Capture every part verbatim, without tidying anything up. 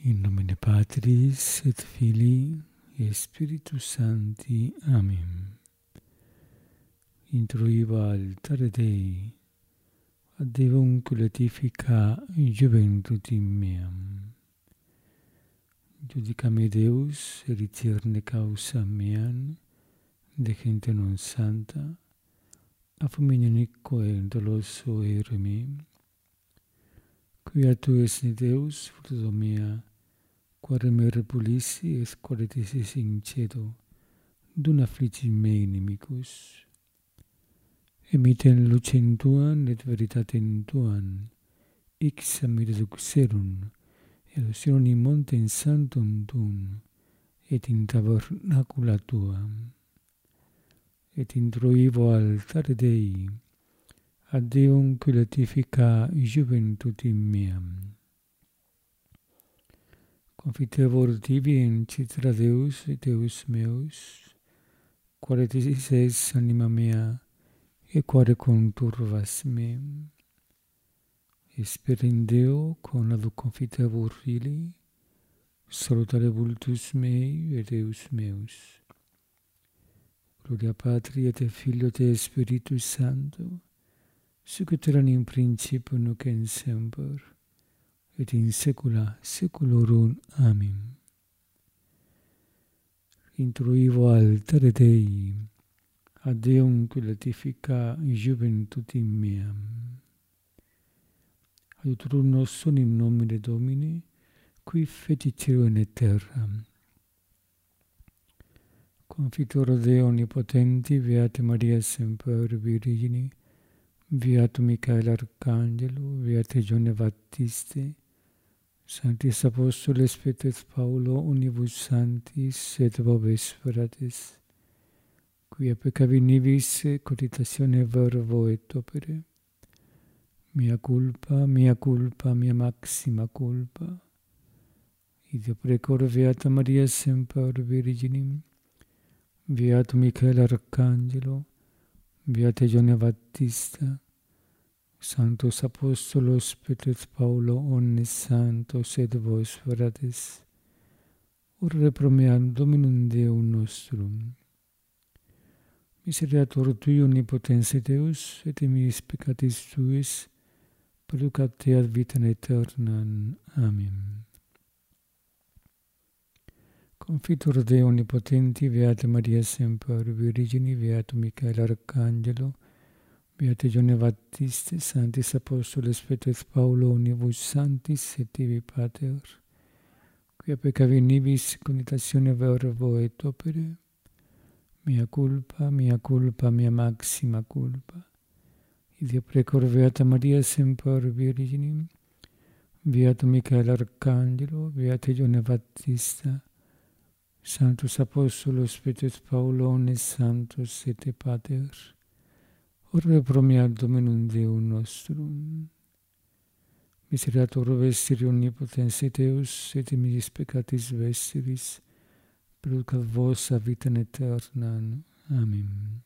In nomine Patris et Filii et Spiritus Sancti. Amen. Introiva altare Dei, ad Deum letifica juventutim meam. Judicame Deus, eritirne causa meam, de gente non santa, a fuminico e doloso ere me. Quia tu es ne Deus, fruto mea, quare me repulissi et quare tisis in cedo, dun afflici mei inimicus. Emiten lucem tuam et veritatem tuam, ixam id duxerum, et in montem sanctum tuum, et in tabernacula tuam. Et introivo altare Dei, ad Deum qui letifica juventutim meam. Confitevor tibi in citra Deus et Deus meus, quare tisis es anima mea, e quare conturvas me. Espera in Deo, con adu confitevor fili, salutare vultus mei et Deus meus. Gloria Patri et Filio et Spiritus Sancto, sic ut erat in principio nunc et semper, et in saecula saeculorum. Amen. Introivo altare Dei, ad Deum qui letifica juventutim meam. Aiutorium nostrum in nomine Domini, qui fecit caelum et terram. Confitor Deo omnipotenti, Beate Maria semper Virgini, Beatum Michael Arcangelo, Beate Gione Baptiste, Sanctis Apostoles Petro et Paulo, unibus sanctis et vobis fratres, quia peccavi nibis cogitatione verbo et opere, mea culpa, mea culpa, mea maxima culpa, id precor Beata Maria semper Virginim, Beatum Michael Arcangelo, Beate Gione Baptista, Sanctos Apostolos Petro et Paulo, omnes sanctos et vos fratres, ora pro meam Dominum Deum nostrum. Misericordiae Tui omnipotens Deus, et mis peccatis Tuis, perducat te ad vitam aeternam. Amen. Confitor Deo omnipotenti, Beate Maria semper Virgini, Beatum Michael Arcangelo, Beate Gione Baptiste, Sanctis Apostoles Petro et Paulo, unibus sanctis et tibi Pater, quia peccavi nibis cogitatione verbo et opere, mea culpa, mea culpa, mea maxima culpa, id precor Beata Maria semper Virginim, Beatum Michael Arcangelo, Beate Gione Baptista, Sanctus Apostolos Petro et Paulo, omnes sanctos et Pater, ora pro mea Dominum Deum nostrum. Misericordiae vestri omnipotens Deus, et mis peccatis vestris, perducat vos a vitam aeternam. Amen.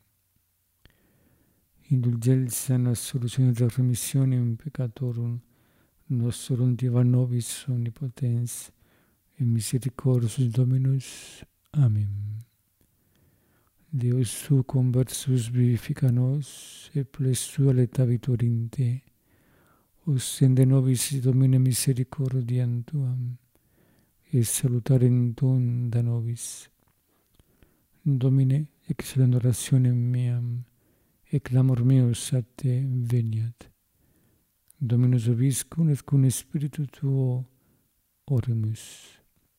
Indulgentia et absolutione et remissionem peccatorum nostrum diva nobis omnipotens, et misericordius Dominus. Amen. Deus tu conversus vivifica nos, et ples tua letavitur in te. Ostende nobis Domine misericordiam tuam, et salutarem tuum da nobis. Domine, excellent orationem meam, et clamor meus a te veniat. Dominus vobiscum et cum Spiritu tuo oremus.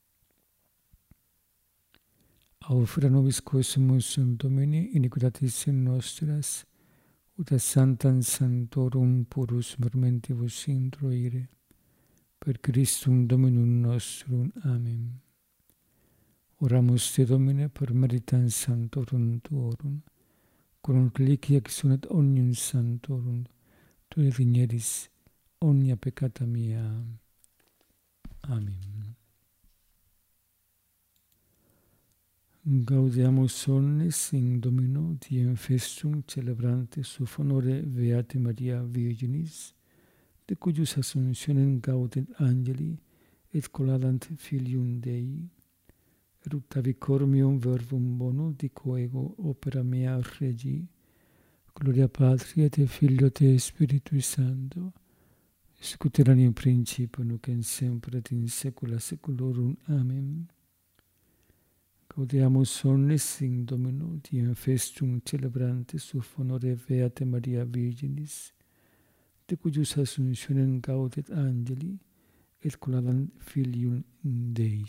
Aufera nobis quesumus Domini, iniquitatis nostras, ut a santam sanctorum purus mermentibus introire, per Christum Dominum nostrum. Amen. Oramus te Domine per meritam sanctorum tuorum, quorum reliquia exunet omnium sanctorum, tu digneris omnia peccata mea. Amen. Gaudeamus omnes in Domino diem festum celebrantes su honore Beate Maria Virginis, de cuius assumptionem gaudet angeli et coladant filium Dei, eructavi cormium verbum bonum dico ego opera mea regi, gloria Patri et Filio et Spiritui Sancto, sicut erat in principio nunc et semper et in saecula saeculorum. Amen. Gaudeamus omnes in Domino, diem festum celebrantes suf honore Beate Maria Virginis, de cuius assumptionem gaudet angeli, et coladant filium Dei.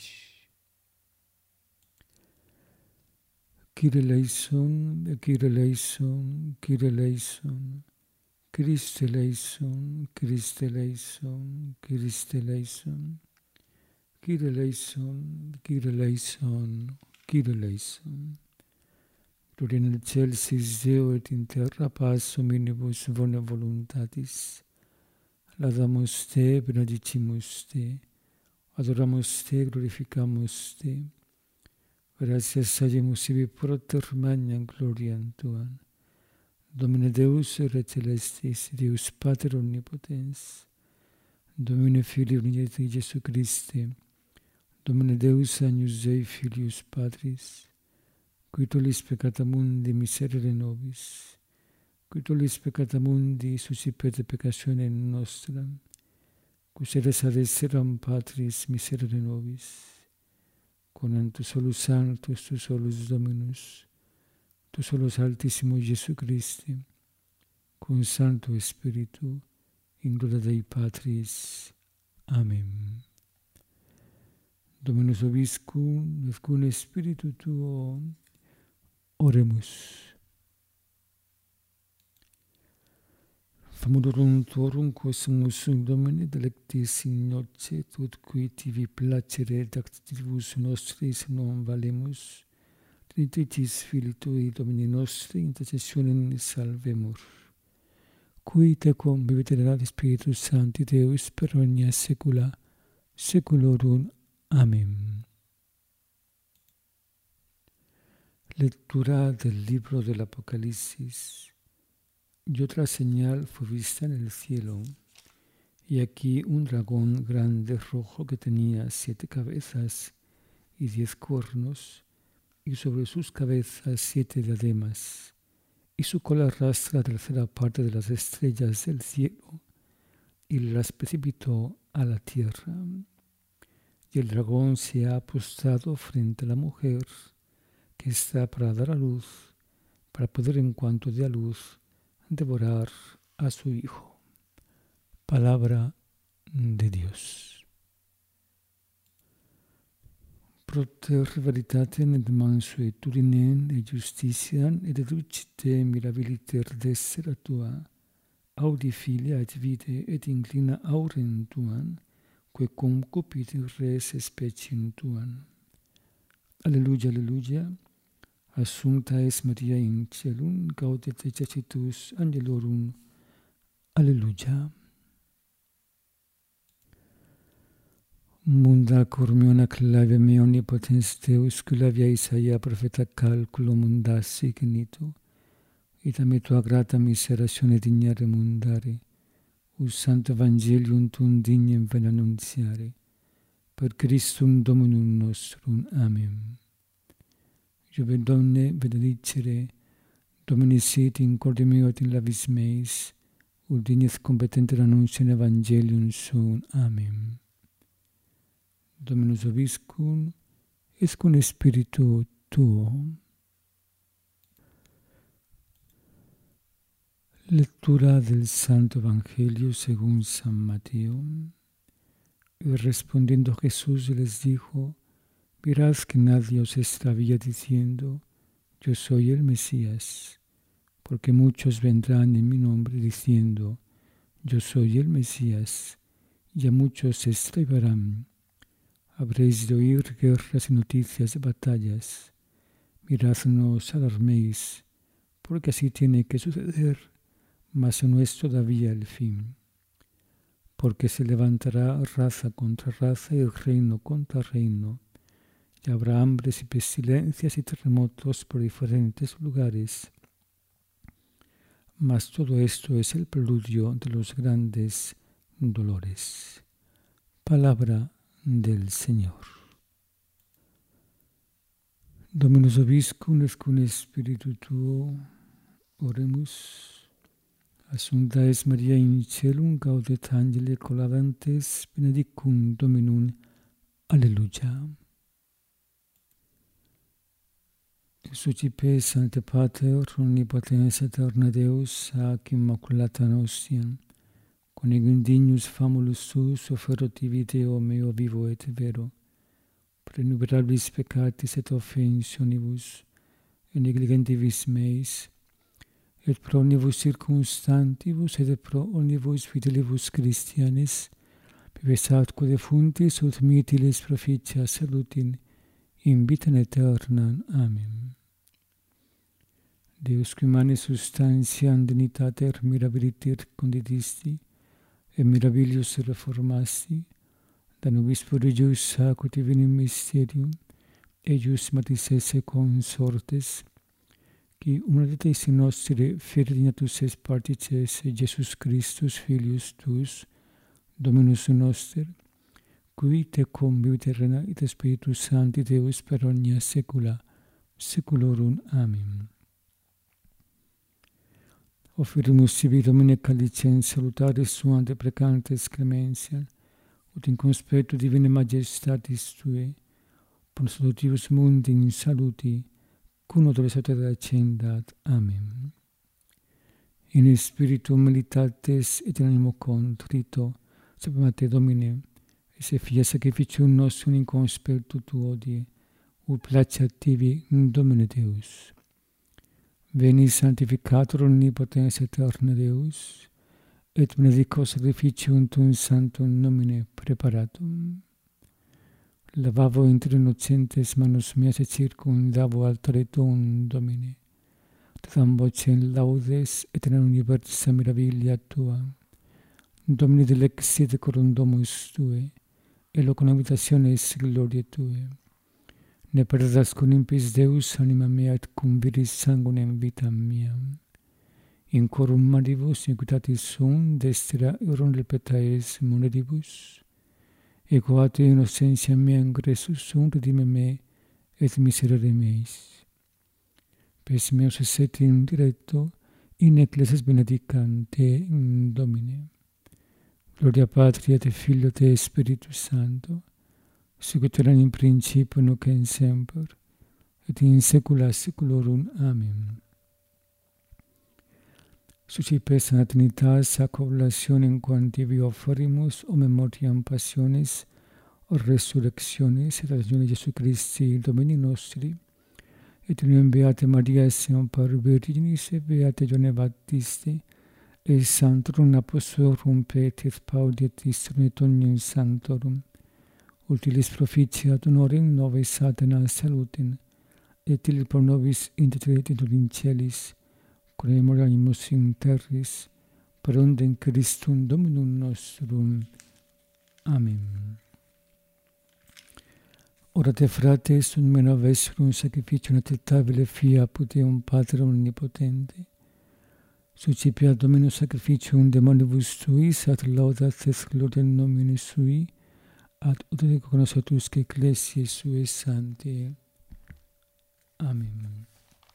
Kyrie eleison, Kyrie eleison, Kyrie eleison, Christe eleison, Christe eleison, Christe eleison, Kyrie eleison, Kyrie eleison, Kyrie eleison. Gloria in excelsis Deo et in terra paz hominibus bona voluntatis. Laudamus Te, benedicimus Te, adoramus Te, glorificamus Te. Gratias agimus ibi proter magnam gloriam Tuam. Domine Deus Re Celestis, Deus Pater Omnipotens, Domine Filii Unigenitus Iesu Christe, Domine Deus Agnus Dei Filius Patris, qui tollis peccata mundi miserere nobis, qui tollis peccata mundi suscipete peccationem nostram, qui sedes ad esseram Patris miserere nobis, con tu solus sanctus, tu solus Dominus, tu solus Altissimus Iesu Christi, con Sancto Spiritu, in gloria Dei Patris. Amen. Dominus vobiscum, et cum Spiritu Tuo, oremus. Famulorum Tuorum, quo sumus Domine, delectis in noce, ut qui tibi placere dactivus nostris non valemus, Trinitis Filii Tui, Domini nostri, intercessionem salvemur. Qui tecum viviterat Spiritus Sancti Deus per omnia saecula saeculorum. Amén. Lectura del libro del Apocalipsis. Y otra señal fue vista en el cielo, y aquí un dragón grande rojo que tenía siete cabezas y diez cuernos, y sobre sus cabezas siete diademas, y su cola arrastra la tercera parte de las estrellas del cielo, y las precipitó a la tierra. Y el dragón se ha postrado frente a la mujer, que está para dar a luz, para poder en cuanto dé a luz, devorar a su hijo. Palabra de Dios. Proter veritatem et mansuetudinem et justitiam et educite mirabiliter dessera tua, audi filia et vitae et inclina aurem tuam, que concupit res speciem tuam. Alleluia, alleluia. Assumpta es Maria in caelum, gaudet exercitus angelorum. Alleluia. Munda cormiona clave me omnipotens Deus, culavia Isaia profeta calculo munda signito, et a me tua grata miseratione dignare mundare, us santo evangelium tuum dignem ven annuntiare, per Christum Dominum nostrum. Amen. Jove Domine benedicere, Domini sit in corde meo et in labis meis, ut dignes competenter annunciam evangelium suum. Amen. Dominus vobiscum, et cum Spiritu Tuo. Lectura del Santo Evangelio según San Mateo. Y respondiendo Jesús les dijo: mirad que nadie os extravía diciendo: yo soy el Mesías, porque muchos vendrán en mi nombre diciendo: yo soy el Mesías, y a muchos se extraviarán. Habréis de oír guerras y noticias de batallas. Mirad, no os alarméis, porque así tiene que suceder, mas no es todavía el fin. Porque se levantará raza contra raza y reino contra reino, y habrá hambres y pestilencias y terremotos por diferentes lugares. Mas todo esto es el preludio de los grandes dolores. Palabra del Señor. Dominus vobiscum et cum spiritu tuo, oremus. Assumpta es Maria in caelum, gaudet angeli collabantes, benedictum Dominum. Alleluia. Sucipe Sancte Pater, omnipotens aeterna Deus, ac immaculata nostiam, conegum dignus famulus tuus, offerotivi Deo meo vivo et vero, prenumerabilis peccatis et offensionibus, et negligentibus meis, et pro omnibus circumstantibus, et pro omnibus fidelibus Christianis, pivesatque defuntis, ut mitilis proficia salutin, in vitam aeternam. Amen. Deus qui mane substantiam dignitater mirabiliter conditisti, et mirabilius reformasti, da nobis prodigius acut divinum mysterium, eius matis esse consortes, qui humanitas in nostre fidelitatus es partices Jesus Christus, Filius tuus, Dominus noster, qui te convivit rena et Spiritus Sancti Deus per omnia saecula saeculorum. Amen. Offerumus sibi Domine calicem salutaris suam deprecantes clementia, ut in conspectu divine majestatis Tuae, pro salutativus mundi in saluti, cum odoris aetera accendat. Amen. In spiritu humilitatis et in animo contrito, sapem te Domine, esse fia sacrificium nostrum in conspectu Tuo die, ut placeat tibi, Domine Deus. Veni sanctificator omnipotens aeterna Deus, et benedico sacrificium Tuum sanctum nomine preparatum. Lavavo inter innocentes manus meas et circumdavo altare Tuum, Domine. Te dam vocem laudes et in universa mirabilia Tua. Domine delexit corum domus Tuae, et locum habitationes gloriae Tuae. Ne perdas cum impis Deus anima mea et cum viris sanguinem vitam meam. In corum maribus iniquitatis sum, destra euron del petaes moneribus. Equate innocentia mea ingressus sum, redime me et miserere meis. Pes meus esset in directo, in ecclesias benedicam te, Domine. Gloria Patri et Filio et Spiritus Sancto, sic ut erat in principio nunc et semper, et in saecula saeculorum. Amen. Sucipe Sancta Trinitas, ac oblationem quantivi offerimus, o memoriam passionis, o resurrectionis, et ascensione Jesu Christi, Domini nostri, et uniam Beate Maria Semper Virginis, et Beate Ioanne Baptiste, et Sanctorum Apostolorum Petri Pauli et Istrum et omnium sanctorum, utilis proficiat honorem nove satana salutem, et il pro nobis intercedit in celis, cum memoriamus in terris, per ondem Christum Dominum nostrum. Amen. Orate frates, un meno vesserum sacrificium acceptabile fiat Deum Pater omnipotente, sucipia Dominus sacrificium demonibus tuis, at laudat et gloria nomine sui, ad utere cognoscitusque ecclesiae suae sanctae. Amen.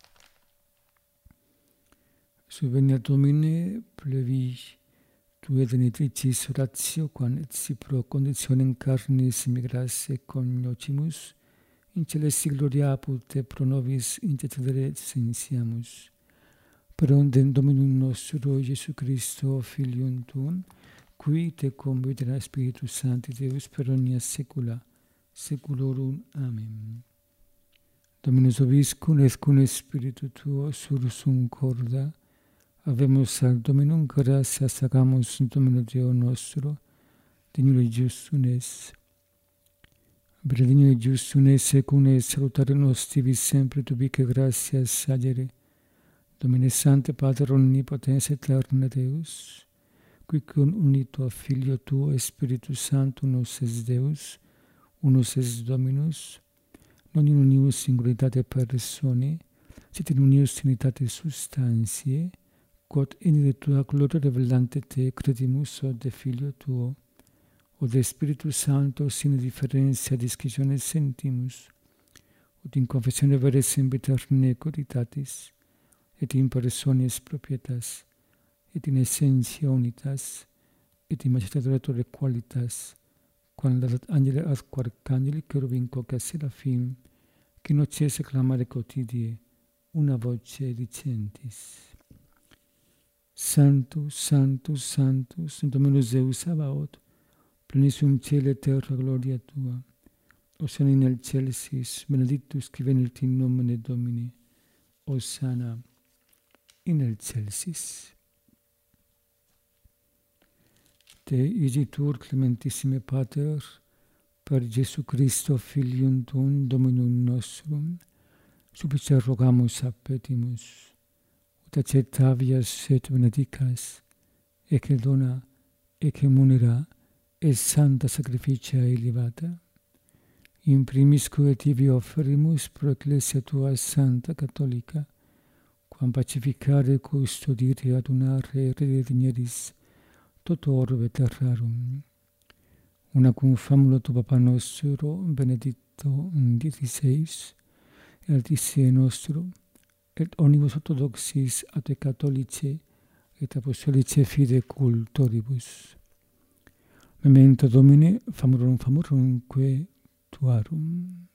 Subveniat Domine, plevi Tuae denitricis oratio, quam et si pro conditionem carnis migrasse cognoscimus, in celesti gloria apud te pro nobis intercedere sensiamus. Per ondem Dominum nostro Iesu Christo, Filium Tuum, qui te convivit in Spiritus Sancti Deus per omnia saecula saeculorum. Amen. Dominus vobiscum et cum Spiritu Tuo, sursum corda, habemus ad Dominum gratias sagamus Domino Deo nostro, dignum et justum es. Benedignum et justum es secum et salutare nos tibi sempre tubique gratias agere. Domine Sancte Pater omnipotens aeterna Deus, qui cum unito Filio Tuo et Spiritus Sanctus unus es Deus, unus es Dominus, non in unius singularitate personae, sed in unius trinitate substantiae, quod in tua gloria revelante te credimus od de Filio Tuo, o de Espíritu Santo, sin diferencia, disquisione sentimus, ut in confessione vere semper necuritatis, et in personis propietas, et in essentia unitas, et in magistratore qualitas, quam ladat angele ad quarcangeli, cherubim quoque serafim, qui nocese clamare quotidie, una voce dicentis. Sanctus, Sanctus, Sanctus, Dominus Deus Sabaoth, plenissum cielo et terra gloria tua, Hosanna in excelsis, benedictus qui venit in nomine Domini, Hosanna in excelsis. Te igitur clementissime Pater, per Jesu Christo Filium Tuum, Dominum nostrum, supplice rogamus appetimus, ut accettavias et benedicas, ecce dona, ecce munera, et santa sacrificia elevata, in primis quae tibi offerimus pro Ecclesia tua Santa Catholica, quam pacificare, custodire, adunare, rededineris, toto orbe terrarum. Una cum famula tu Papa nostro, Benedicto dieciseis, et Altisie nostro, et omnibus orthodoxis et catholice, et apostolice fide cultoribus. Memento Domine, famurum famurumque tuarum.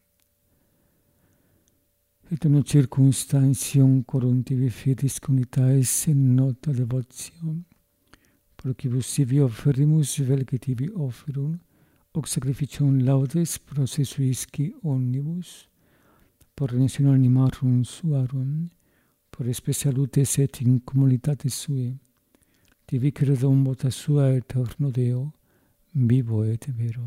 Et in circumstantium corum tibi fideis unitatis in nota devotio, pro quibus sibi offerimus vel que tibi offerum, hoc sacrificium laudes processuisci omnibus, por redentionem animarum suarum, por espe salutes et in communitatis sue, tibi credum vota sua eterno Deo, vivo et vero.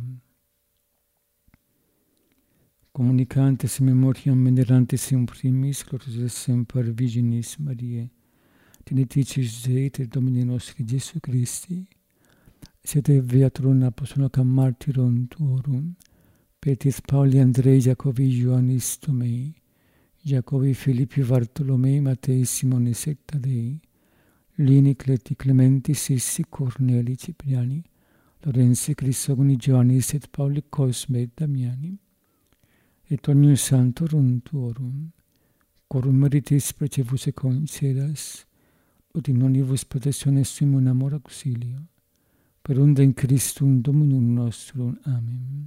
Communicantes memoriam venerantes in primis, glorios semper Virginis Mariae, teneticis Dei et Domini nostri Jesu Christi, sede beaturum apostolum martyrum tuorum, Petris Pauli Andrei Jacobi Ioannis Tomei, Jacobi Filippi Bartolomei Matei Simone secta Dei, Lini Cleti Clementi Sissi Corneli Cipriani, Lorenzi Crisogoni Ioannis et Pauli Cosme et Damiani, et omnium sanctorum tuorum, quorum meritis precevus et concedas, ut in omnibus protectiones sumum amor auxilio, per unda in Christum Dominum nostrum. Amen.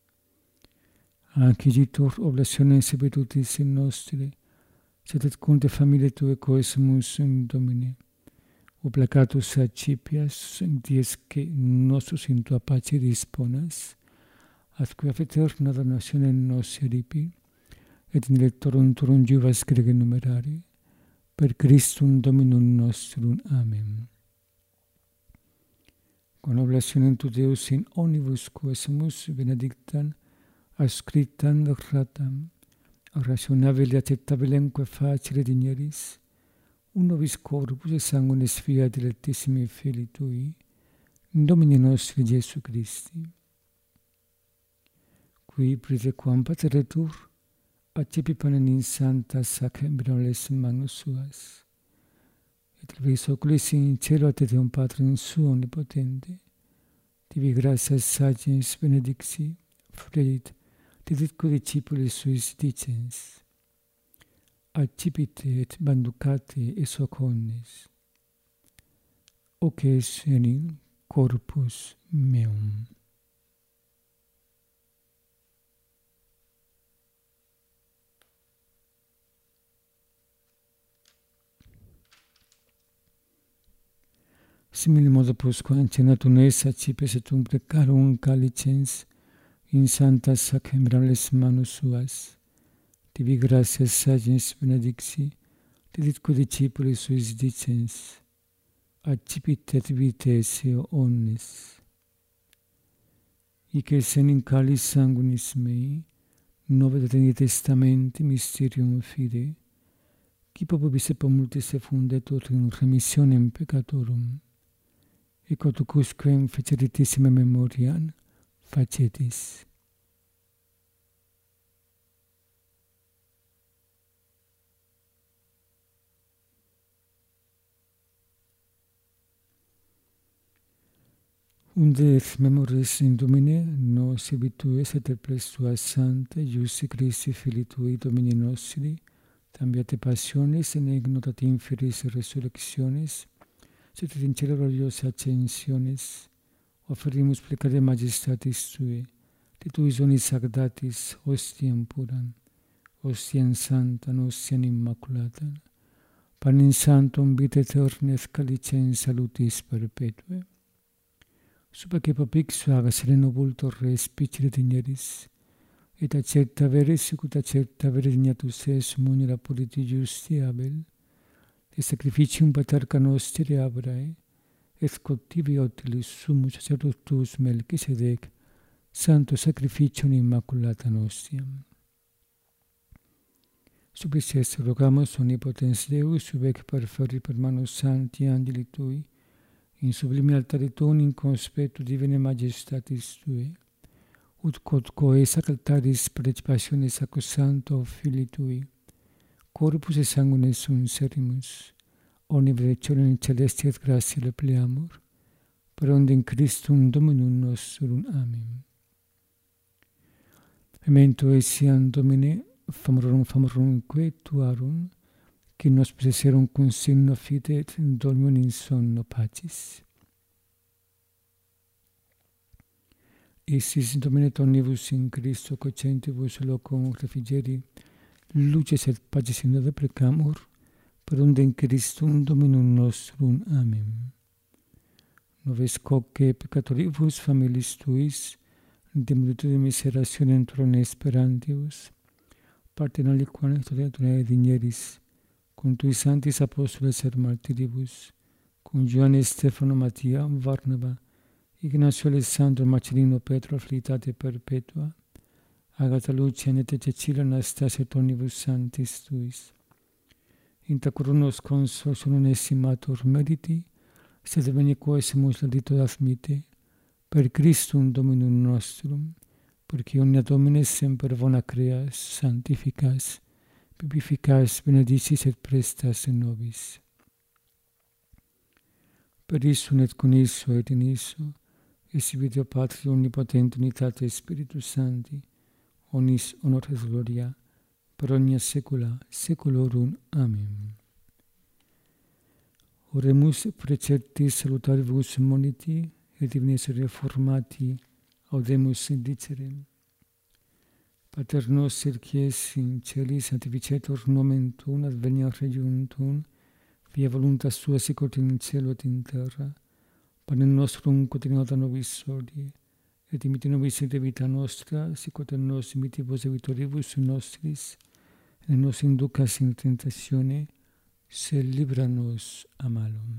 Accigitur oblationes sebetutis in nostre, sed et cunte familiae Tue coesimus in Domine, oblacatus accipias, dies que nostros in Tua pace disponas, atque eterna damnatione nos eripi, et in electorum Turum juvas grege numerare, per Christum Dominum nostrum. Amen. Con oblationem tu Deus in omnibus coesimus benedictam, ascriptam ratam, rationabile acceptabilemque facile digneris, un nobis corpus et sanguinis fiat dilectissimi Filii Tui, Domini nostri Jesu Christi, qui prite quam pateretur, accepi panem in santa sacramentis manus suas, et levis oculis in cielo et Deum Patrum suo omnipotente, tibi gratias sagens benedicti, fruit diditque discipulis suis dicens, accipite et banducate es hoc omnes, hoc es enim corpus meum. Simile modo postquam cenatum es accipes et um precarum calicens in santa sacramentis manus suas, tibi gratias sagens benedicti, diditque discipulis suis dicens, accipite et vitae eo omnes. Hic es enim calis sanguinis mei, nove Antiqui Testamenti mysterium fide, qui popubis et multis effundetur in remissionem peccatorum, et quodusquem feceritissima memoriam facetis. Unde et memoris in Domine, nos habitues et perplex tua Sancte, Iusti Christi, Filii Tui, Domini nostri, tambiate passiones, in ignotat inferis resurrectionis, sit in cielo gloriose ascensiones, offerimus plecare majestatis Tui, de Tui sonis sagdatis, ostiam puram, ostiam santam, ostiam immaculatan, panem sanctum vitae aeternis calicem salutis perpetue, subaque papix suaga sereno vultor res picere digneris, et acerta veris sicut acerta veris dignatus es munera puriti justi Abel, de sacrificium paterca nostri Abrae, et coptivi utilis sumus sacerdotus Melchisedec, santo sacrificium immaculata nostiam. Subis rogamus omnipotens Deus, subec perferri per manus sancti angeli Tui, in sublime altare tuum in conspectu divine majestatis Tui, ut quod coes ac altaris prec passiones sacrosancto Filii Tui, corpus et sanguine sunt serimus, omni benedictionem celesti et gratia pleamur, per ondem Christum Dominum nostrum. Amen. Memento etiam Domine, famorum famorum que tuarum, qui nos preserum cum signo fide et dormium in sonno pacis. Isis Domine omnibus in Christo cocentibus locum refrigeri, luces et pacis in ode precamur, per ondem Christum Dominum nostrum. Amen. Noves quoque peccatoribus familis Tuis, de multitude miserationem trone esperantibus, partem aliquam et digneris, cum Tui sanctis apostoles et martiribus, cum Ioanne, Stefano, Mattia, Varnava, Ignacio, Alessandro, Marcellino, Petro, afflictate perpetua, Agata, Lucia, et Cecilia, Anastasia, et omnibus sanctis Tuis. Inta coronos consos non estimator meriti, sed veni quosimus ladito admite, per Christum Dominum nostrum, perque omnia Domine semper bona creas, sanctificas, vivificas, benedicis et prestas in nobis. Per issum et con isso et in isso, exhibitio Patria omnipotente unitate Spiritus Sancti, onis honor et gloria, per omnia saecula saeculorum. Amen. Oremus preceptis salutaribus moniti, et divines reformati audemus indicerem. Pater noster qui es in celis, sanctificetur nomen Tuum, adveniat regnum Tuum, via voluntas Tua sicut in cielo et in terra. Panem nostrum quotidianum da nobis hodie, et dimitte nobis et vita nostra, sicut et nos dimittimus debitoribus nostris, et ne nos inducas in tentatione, sed libera nos a malum.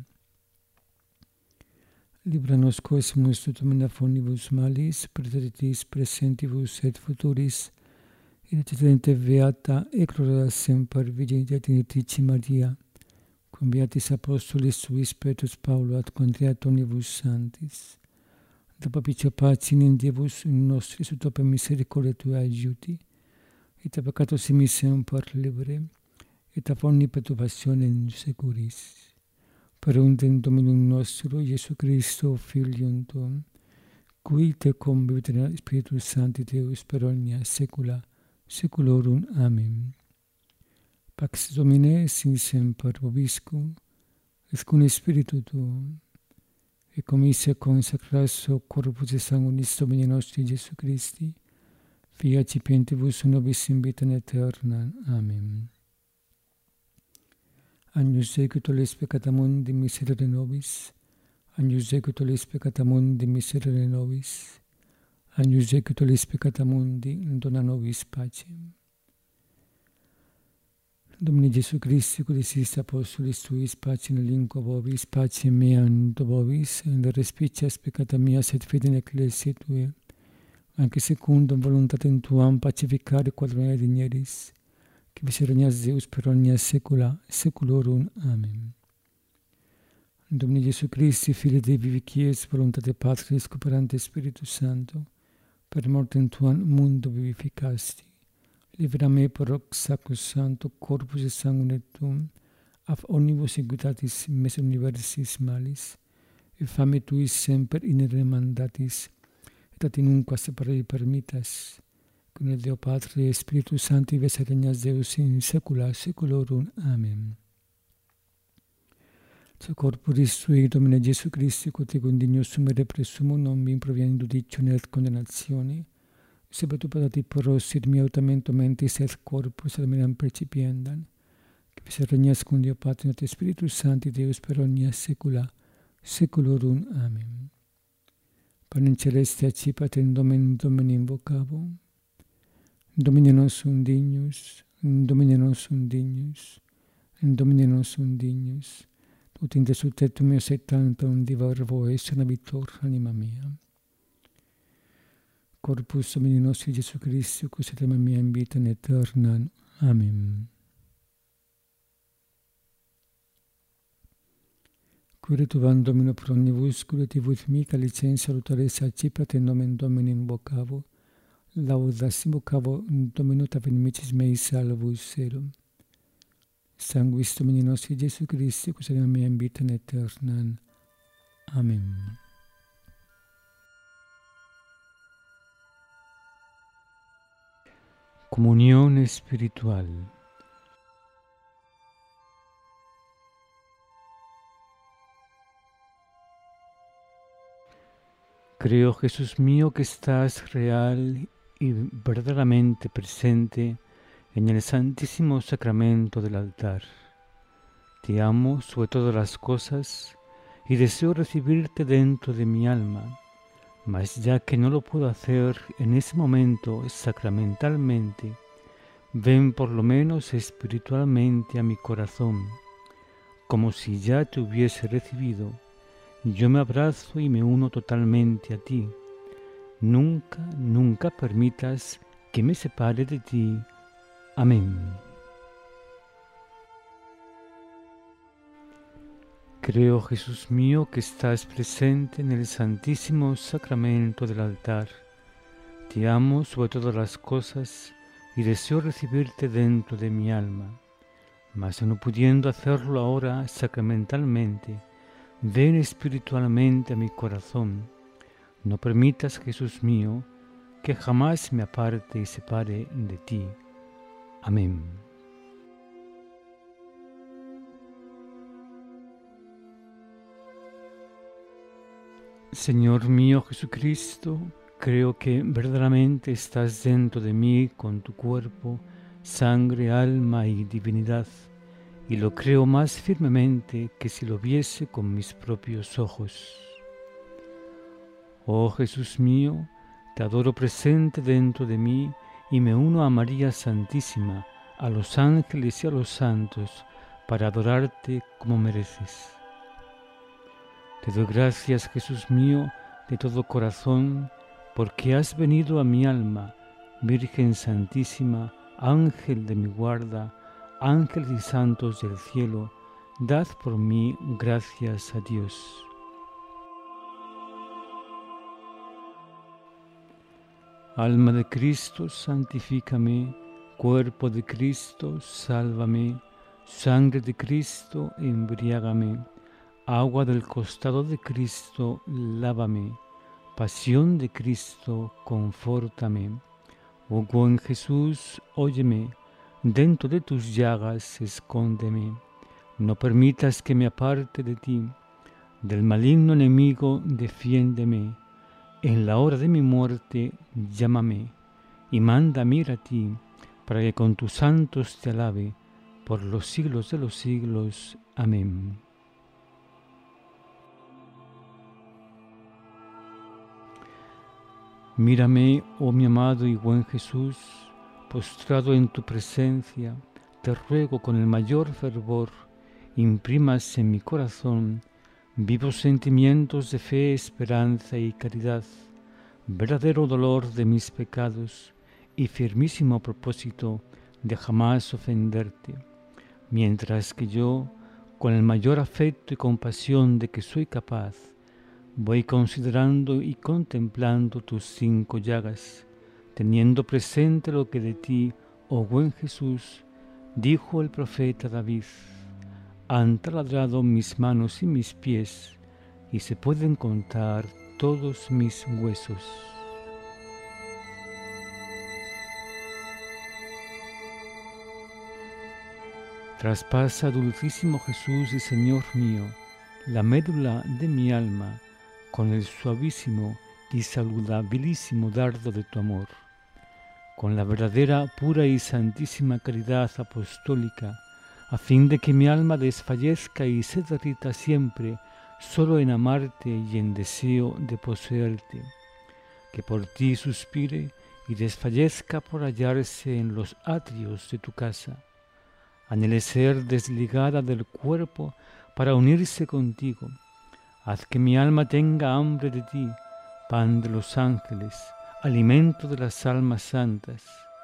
Libera nos quosimus totum omnibus malis, praeteritis presentibus et futuris, et eternamente beata et gloriosa semper Virginia Trinitrice Maria, cum beatis apostolis Tuis Petrus Paulo ad contriat omnibus sanctis, da propicio pace in Diebus in nostris ut opere misericordiae Tuae aiuti, et a peccato simis semper libere, et a omni perturbationem securis. Per undem Dominum nostro, Iesu Christo, Filium Tuum, qui te convivit in Spiritus Sancti Deus per omnia saecula saeculorum. Amen. Pax Domine sin semper vobiscum, et cum Spiritu Tuum, et comitia consecratio corpus et sanguinis Domini nostri Iesu Christi, Fia cipientibus nobis in vitam aeternam. Amen. Agnus Dei, qui tollis peccata mundi, miserere nobis. Agnus Dei, qui tollis peccata mundi, miserere nobis. Agnus Dei, qui tollis peccata mundi, dona nobis pacem. Domine Gesù Christi, qui dicis apostolis Tuis, pacem relinquo vobis, pacem meam do vobis, et respicias peccata mias et fide in ecclesiae Tuae, anche secundum voluntatem Tuam pacificare quadrone digneris, qui vis regnas Deus per omnia saecula saeculorum. Amen. Domine Gesù Christi, Filii Dei vivicies, voluntate Patris, cooperante Spiritus Sancto, per mortem Tuam mundo vivificasti. Libera me per hoc sacrosancto corpus et sanguine Tuum, ab omnibus iniquitatis mes universis malis, e fammi tui semper in remandatis, et atinunqua separare permittas, con il Deo Patri e Spiritus Sancti ves et regnas Deus in saecula saeculorum. Amen. So corporis sui Domine Jesu Christi, quod ego indignus sumere presumum non mi provieni judicione et condennatione, sebe tu patati poros et mia autamento mentis et corpus almenam percipiendam, que vis regnas cum Deo Patri et Spiritus Sancti Deus per omnia saecula saeculorum. Amen. Panem celeste accipat in Domine Domini invocavo, Domine nostrum dignus, Domine nostrum dignus, Domine nostrum dignus, ut in desultetum meus et tantum divarvo es navitor anima mea. Corpus Domini nostri Jesu Christi, quos et alma mea in vita aeterna. Amen. Cure tuam Domino pro omnibus, cure tivus mica licentia salutaris accipat in nomen Domini invocavo, laudas invocavo Domino tamen nimicis mei salvus serum. Sanguis Domini nostri Jesu Christi, quos anima mea in vita aeterna. Amen. Comunión espiritual. Creo, Jesús mío, que estás real y verdaderamente presente en el santísimo sacramento del altar. Te amo sobre todas las cosas y deseo recibirte dentro de mi alma, mas ya que no lo puedo hacer en ese momento sacramentalmente, ven por lo menos espiritualmente a mi corazón, como si ya te hubiese recibido. Yo me abrazo y me uno totalmente a ti. Nunca, nunca permitas que me separe de ti. Amén. Creo, Jesús mío, que estás presente en el santísimo sacramento del altar. Te amo sobre todas las cosas y deseo recibirte dentro de mi alma. Mas no pudiendo hacerlo ahora sacramentalmente, ven espiritualmente a mi corazón. No permitas, Jesús mío, que jamás me aparte y separe de ti. Amén. Señor mío Jesucristo, creo que verdaderamente estás dentro de mí con tu cuerpo, sangre, alma y divinidad, y lo creo más firmemente que si lo viese con mis propios ojos. Oh Jesús mío, te adoro presente dentro de mí y me uno a María Santísima, a los ángeles y a los santos, para adorarte como mereces. Te doy gracias, Jesús mío, de todo corazón, porque has venido a mi alma, Virgen Santísima, Ángel de mi guarda, ángeles y santos del cielo, dad por mí gracias a Dios. Alma de Cristo, santifícame. Cuerpo de Cristo, sálvame. Sangre de Cristo, embriágame. Agua del costado de Cristo, lávame. Pasión de Cristo, confórtame. Oh buen Jesús, óyeme. Dentro de tus llagas, escóndeme. No permitas que me aparte de ti. Del maligno enemigo, defiéndeme. En la hora de mi muerte, llámame, y mándame ir a ti, para que con tus santos te alabe, por los siglos de los siglos. Amén. Mírame, oh mi amado y buen Jesús, postrado en tu presencia, te ruego con el mayor fervor, imprimas en mi corazón vivos sentimientos de fe, esperanza y caridad, verdadero dolor de mis pecados y firmísimo propósito de jamás ofenderte, mientras que yo, con el mayor afecto y compasión de que soy capaz, voy considerando y contemplando tus cinco llagas, teniendo presente lo que de ti, oh buen Jesús, dijo el profeta David: han taladrado mis manos y mis pies, y se pueden contar todos mis huesos. Traspasa, dulcísimo Jesús y Señor mío, la médula de mi alma con el suavísimo y saludabilísimo dardo de tu amor. Con la verdadera, pura y santísima caridad apostólica, a fin de que mi alma desfallezca y se derrita siempre solo en amarte y en deseo de poseerte, que por ti suspire y desfallezca por hallarse en los atrios de tu casa. Anhele ser desligada del cuerpo para unirse contigo. Haz que mi alma tenga hambre de ti, pan de los ángeles, alimento de las almas santas,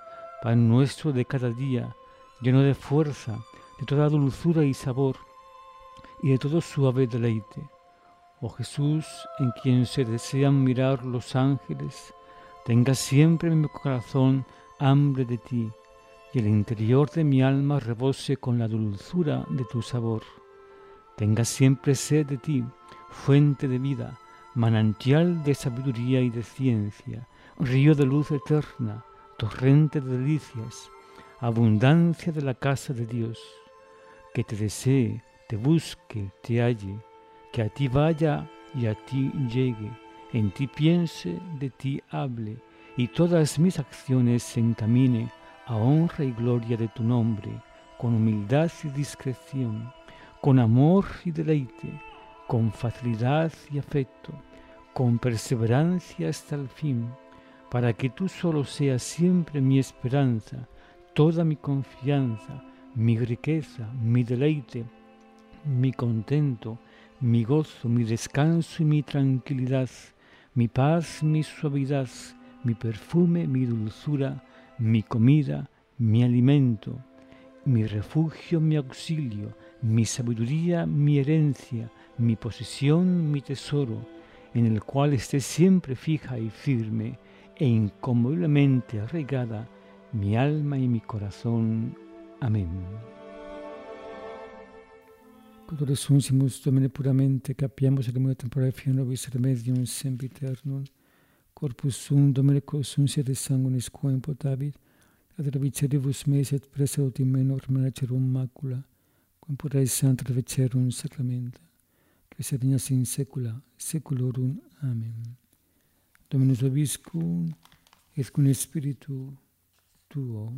pan nuestro de cada día, lleno de fuerza, de toda dulzura y sabor, y de todo suave deleite. Oh Jesús, en quien se desean mirar los ángeles, tenga siempre en mi corazón hambre de ti, y el interior de mi alma rebose con la dulzura de tu sabor. Tenga siempre sed de ti, fuente de vida, manantial de sabiduría y de ciencia, río de luz eterna, torrente de delicias, abundancia de la casa de Dios. Que te desee, te busque, te halle, que a ti vaya y a ti llegue, en ti piense, de ti hable, y todas mis acciones se encamine a honra y gloria de tu nombre, con humildad y discreción, con amor y deleite, con facilidad y afecto, con perseverancia hasta el fin, para que tú solo seas siempre mi esperanza, toda mi confianza, mi riqueza, mi deleite, mi contento, mi gozo, mi descanso y mi tranquilidad, mi paz, mi suavidad, mi perfume, mi dulzura, mi comida, mi alimento, mi refugio, mi auxilio, mi sabiduría, mi herencia, mi posesión, mi tesoro, en el cual esté siempre fija y firme e inconmoviblemente arraigada mi alma y mi corazón. Amén. Quod resuncimus Domine puramente, capiamus elemuna temporale fia nobis remedium sempiternum, corpus sum Domine consuncia de sanguinis quoem potavit, ad reviceribus meis et presaut in menor menacerum macula, quam pura sancta revicerum sacramenta, que se regnas in saecula saeculorum. Amen. Dominus vobiscum, et cum spiritu tuo.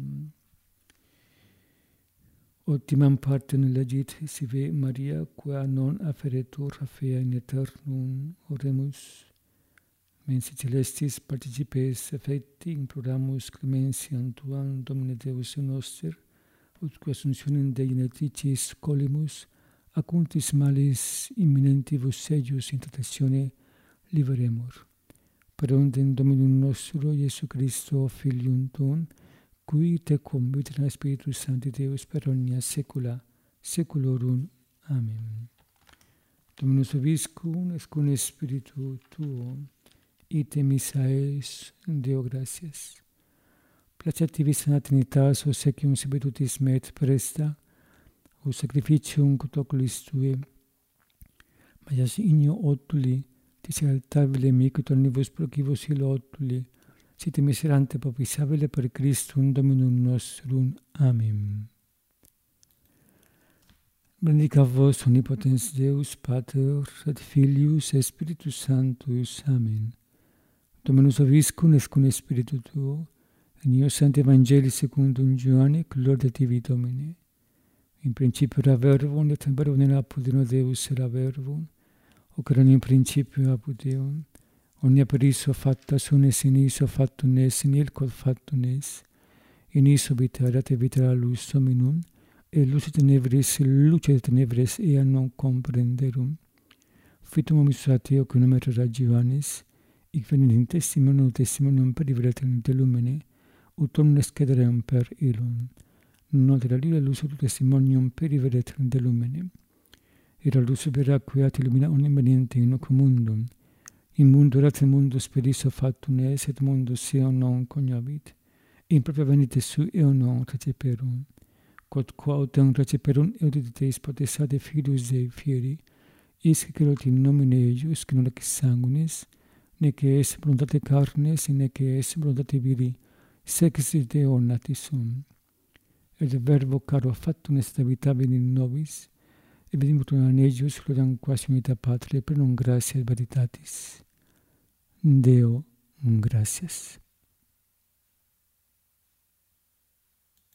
Ultimam partem legit sive Maria, qua non afferetur a fea in aeternum, oremus. Mensi celestis participes effecti imploramus clemensiam tuam, Domine Deus noster, utque assumptionem Dei geneticis colimus, acuntis malis imminentibus eius in tentatione liberemur. Per undem Dominum nostro, Iesu Christo, Filium tuum, qui tecum vita Spiritus Sancti Deus per omnia saecula saeculorum. Amen. Dominus vobiscum, et cum spiritu tuo, ite missa es, Deo gratias. Placeativis in Trinitas, o secum subitutis me et presta, o sacrificium quod oculis tue, maias igno otuli, tis altabile micut omnibus procibus illo otuli, sit miserante propisabile per Christum Dominum nostrum. Amen. Benedicat vos omnipotens Deus, Pater, et Filius, et Spiritus Sanctus. Amen. Dominus vobiscum, et cum spiritu tuo, in eo Sancti Evangelii secundum Ioanne, gloria tibi Domine. In principio era verbum, et verbum in apud Deus era verbum, hoc erat in principio apud Deum. Omnia per iso fatta sunt, et in iso factum est, in il quod factum est. In iso vita erat, et vita era lux hominum, et lux tenebris, luce tenebris ea non comprenderum. Fitum hominis ateo, qui nomen era Ioannes, hic venit in testimonium, testimonium per libertatem de lumine, ut omnes cederem per illum. Non era lila lux ut testimonium per libertatem de lumine. Era lux veraque at illumina omnium veniente in hoc mundum. In mundo erat mundus per iso factum est, et mundus eo non cognovit. In propria venite sui eo non receperum. Quod quod autem receperum eudit Deis potestate Filius Dei fieri, isque celot in nomine eius, que non ex sanguinis, nec es voluntate carnes, nec es voluntate viri, sexis Deo natis sum. Et verbo caro factum est habitabile in nobis, et venimus in eius, gloriam quasi unita Patria, per non gratia et veritatis. Deo, gratias.